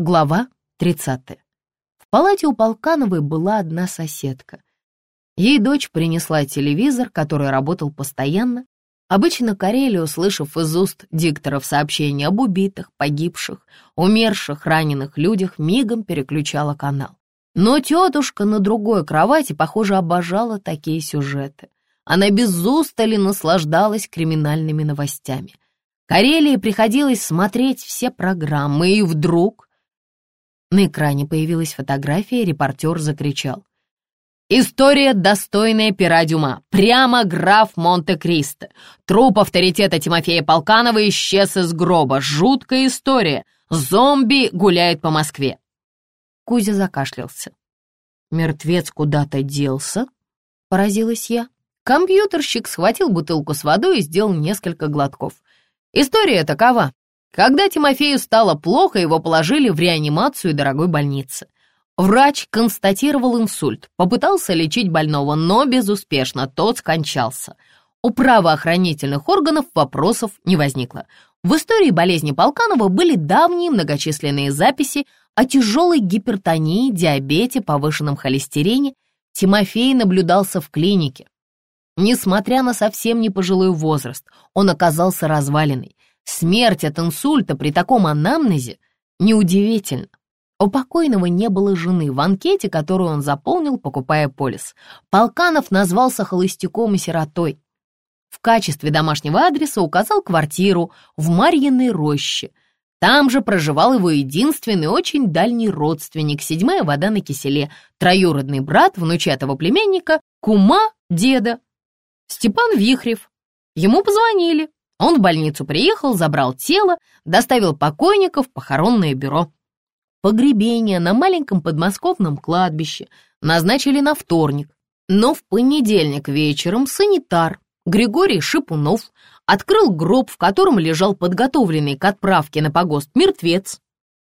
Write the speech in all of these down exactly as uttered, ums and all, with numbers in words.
Глава тридцатая. В палате у Полкановой была одна соседка. Ей дочь принесла телевизор, который работал постоянно. Обычно Карелия, услышав из уст дикторов сообщения об убитых, погибших, умерших, раненых людях, мигом переключала канал. Но тетушка на другой кровати, похоже, обожала такие сюжеты. Она без устали наслаждалась криминальными новостями. Карелии приходилось смотреть все программы, и вдруг на экране появилась фотография, и репортер закричал: «История, достойная пера Дюма. Прямо граф Монте-Кристо. Труп авторитета Тимофея Полканова исчез из гроба. Жуткая история. Зомби гуляет по Москве». Кузя закашлялся. «Мертвец куда-то делся?» — поразилась я. Компьютерщик схватил бутылку с водой и сделал несколько глотков. История такова. Когда Тимофею стало плохо, его положили в реанимацию дорогой больницы. Врач констатировал инсульт, попытался лечить больного, но безуспешно, тот скончался. У правоохранительных органов вопросов не возникло. В истории болезни Полканова были давние многочисленные записи о тяжелой гипертонии, диабете, повышенном холестерине. Тимофей наблюдался в клинике. Несмотря на совсем не пожилой возраст, он оказался разваленной. Смерть от инсульта при таком анамнезе неудивительно. У покойного не было жены в анкете, которую он заполнил, покупая полис. Полканов назвался холостяком и сиротой. В качестве домашнего адреса указал квартиру в Марьиной роще. Там же проживал его единственный очень дальний родственник, седьмая вода на киселе, троюродный брат внучатого племянника, кума деда, Степан Вихрев. Ему позвонили. Он в больницу приехал, забрал тело, доставил покойника в похоронное бюро. Погребение на маленьком подмосковном кладбище назначили на вторник, но в понедельник вечером санитар Григорий Шипунов открыл гроб, в котором лежал подготовленный к отправке на погост мертвец.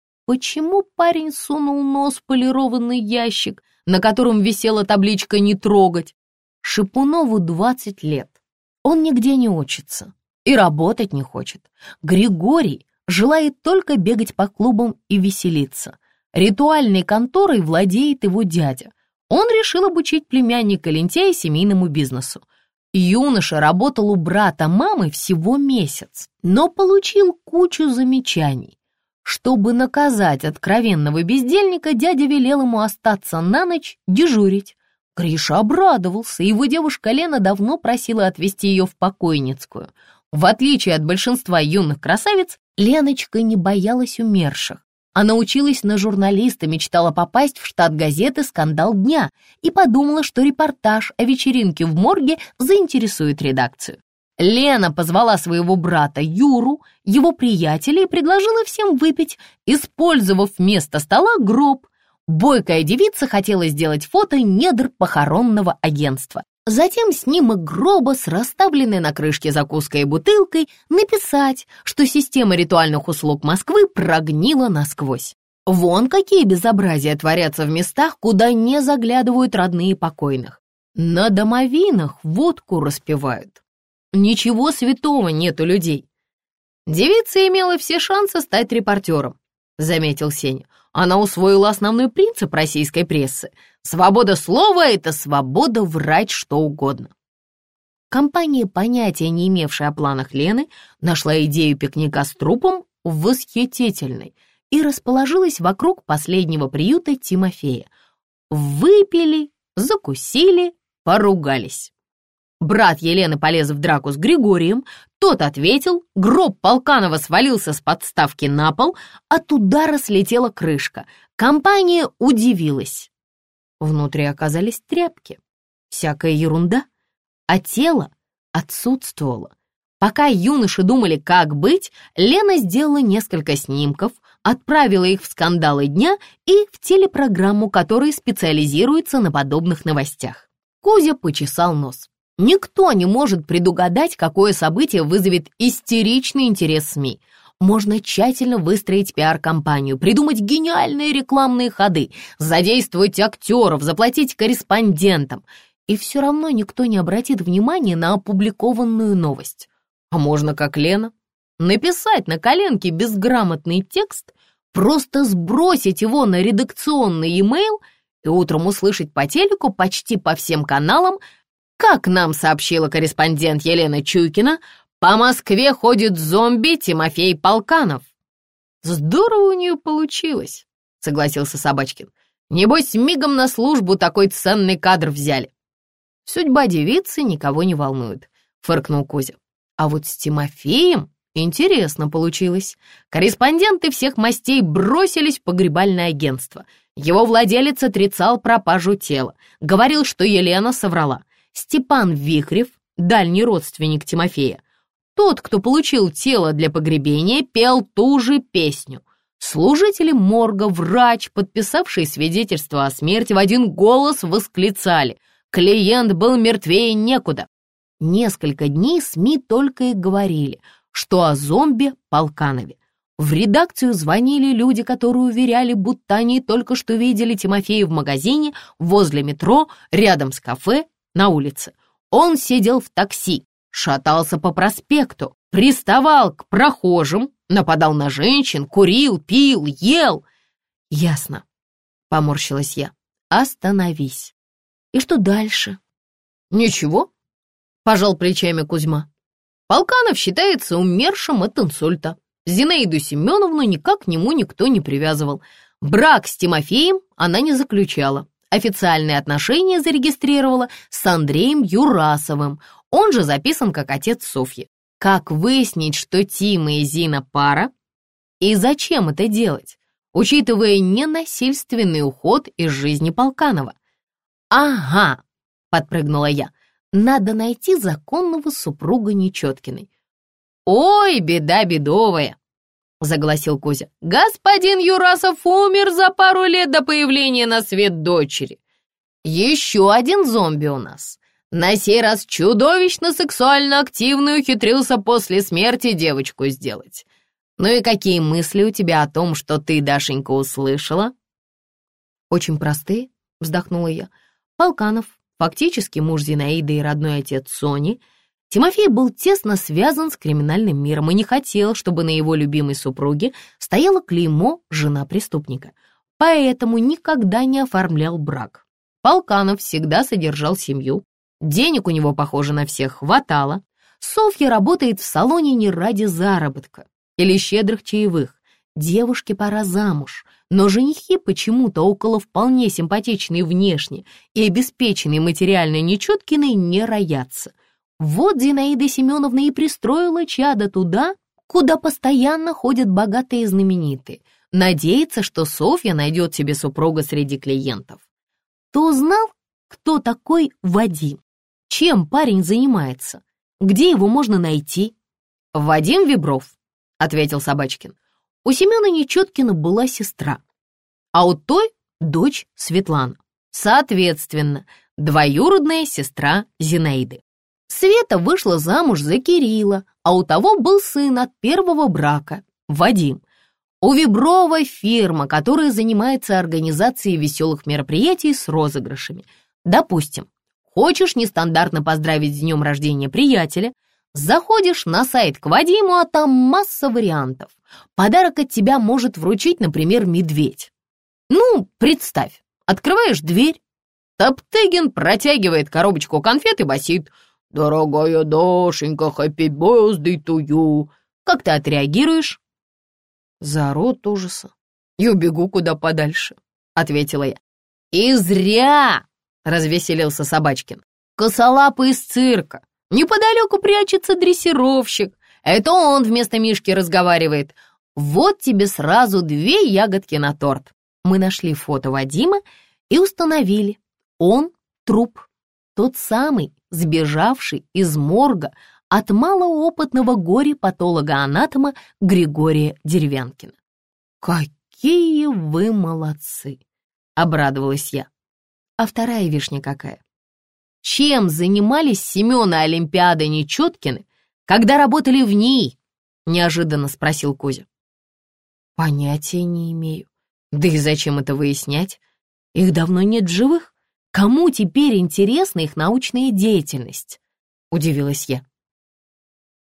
Почему парень сунул нос в полированный ящик, на котором висела табличка «Не трогать»? Шипунову двадцать лет. Он нигде не учится и работать не хочет. Григорий желает только бегать по клубам и веселиться. Ритуальной конторой владеет его дядя. Он решил обучить племянника-лентяя семейному бизнесу. Юноша работал у брата мамы всего месяц, но получил кучу замечаний. Чтобы наказать откровенного бездельника, дядя велел ему остаться на ночь дежурить. Гриша обрадовался, его девушка Лена давно просила отвезти ее в покойницкую. В отличие от большинства юных красавиц, Леночка не боялась умерших. Она училась на журналиста, мечтала попасть в штат газеты «Скандал дня» и подумала, что репортаж о вечеринке в морге заинтересует редакцию. Лена позвала своего брата Юру, его приятеля, и предложила всем выпить, использовав вместо стола гроб. Бойкая девица хотела сделать фото недр похоронного агентства. Затем снимок гроба с расставленной на крышке закуской и бутылкой, написать, что система ритуальных услуг Москвы прогнила насквозь. Вон какие безобразия творятся в местах, куда не заглядывают родные покойных. На домовинах водку распивают. Ничего святого нет у людей. Девица имела все шансы стать репортером, заметил Сеня. Она усвоила основной принцип российской прессы. Свобода слова — это свобода врать что угодно. Компания, понятия не имевшая о планах Лены, нашла идею пикника с трупом восхитительной и расположилась вокруг последнего приюта Тимофея. Выпили, закусили, поругались. Брат Елены полез в драку с Григорием, тот ответил, гроб Полканова свалился с подставки на пол, от удара слетела крышка. Компания удивилась. Внутри оказались тряпки, всякая ерунда, а тело отсутствовало. Пока юноши думали, как быть, Лена сделала несколько снимков, отправила их в «Скандалы дня» и в телепрограмму, которая специализируется на подобных новостях. Кузя почесал нос. Никто не может предугадать, какое событие вызовет истеричный интерес СМИ. Можно тщательно выстроить пиар-компанию, придумать гениальные рекламные ходы, задействовать актеров, заплатить корреспондентам. И все равно никто не обратит внимания на опубликованную новость. А можно, как Лена, написать на коленке безграмотный текст, Просто сбросить его на редакционный e-mail и утром услышать по телеку почти по всем каналам, как нам сообщила корреспондент Елена Чуйкина, по Москве ходит зомби Тимофей Полканов. Здорово у нее получилось, согласился Собачкин. Небось, мигом на службу такой ценный кадр взяли. Судьба девицы никого не волнует, фыркнул Кузя. А вот с Тимофеем интересно получилось. Корреспонденты всех мастей бросились в погребальное агентство. Его владелец отрицал пропажу тела, говорил, что Елена соврала. Степан Вихрев, дальний родственник Тимофея, тот, кто получил тело для погребения, пел ту же песню. Служители морга, врач, подписавший свидетельство о смерти, в один голос восклицали: «Клиент был мертвее некуда». Несколько дней СМИ только и говорили, что о зомби Полканове. В редакцию звонили люди, которые уверяли, будто они только что видели Тимофея в магазине, возле метро, рядом с кафе, на улице. Он сидел в такси, шатался по проспекту, приставал к прохожим, нападал на женщин, курил, пил, ел. Ясно, поморщилась я. Остановись. И что дальше? Ничего, пожал плечами Кузьма. Полканов считается умершим от инсульта. Зинаиду Семеновну никак к нему никто не привязывал. Брак с Тимофеем она не заключала. Официальные отношения зарегистрировала с Андреем Юрасовым. Он же записан как отец Софьи. Как выяснить, что Тима и Зина пара? И зачем это делать, учитывая ненасильственный уход из жизни Полканова? Ага, подпрыгнула я. Надо найти законного супруга Нечеткиной. «Ой, беда бедовая!» — загласил Кузя. «Господин Юрасов умер за пару лет до появления на свет дочери. Еще один зомби у нас. На сей раз чудовищно сексуально активный ухитрился после смерти девочку сделать. Ну и какие мысли у тебя о том, что ты, Дашенька, услышала?» «Очень простые», — вздохнула я. «Полканов, фактически муж Зинаиды и родной отец Сони. Тимофей был тесно связан с криминальным миром и не хотел, чтобы на его любимой супруге стояло клеймо «жена преступника», поэтому никогда не оформлял брак. Полканов всегда содержал семью, денег у него, похоже, на всех хватало. Софья работает в салоне не ради заработка или щедрых чаевых. Девушке пора замуж, но женихи почему-то около вполне симпатичной внешне и обеспеченной материально Нечеткиной не роятся. Вот Зинаида Семеновна и пристроила чадо туда, куда постоянно ходят богатые и знаменитые. Надеется, что Софья найдет себе супруга среди клиентов. Ты узнал, кто такой Вадим? Чем парень занимается? Где его можно найти? Вадим Вибров, ответил Собачкин. У Семена Нечеткина была сестра, а у той дочь Светлана. Соответственно, двоюродная сестра Зинаиды. Света вышла замуж за Кирилла, а у того был сын от первого брака, Вадим. У Виброва фирма, которая занимается организацией веселых мероприятий с розыгрышами. Допустим, хочешь нестандартно поздравить с днем рождения приятеля, заходишь на сайт к Вадиму, а там масса вариантов. Подарок от тебя может вручить, например, медведь. Ну, представь, открываешь дверь, Топтыгин протягивает коробочку конфет и басит: «Дорогая Дашенька, happy birthday to you». Как ты отреагируешь? Заору от ужаса и убегу куда подальше, ответила я. И зря, развеселился Собачкин. Косолапый из цирка. Неподалеку прячется дрессировщик. Это он вместо Мишки разговаривает. Вот тебе сразу две ягодки на торт. Мы нашли фото Вадима и установили. Он труп. Тот самый, сбежавший из морга от малоопытного горе-патолога-анатома Григория Деревянкина. «Какие вы молодцы!» — обрадовалась я. А вторая вишня какая? Чем занимались Семен и Олимпиада Нечеткины, когда работали в НИИ? Неожиданно спросил Кузя. Понятия не имею. Да и зачем это выяснять? Их давно нет в живых. Кому теперь интересна их научная деятельность? Удивилась я.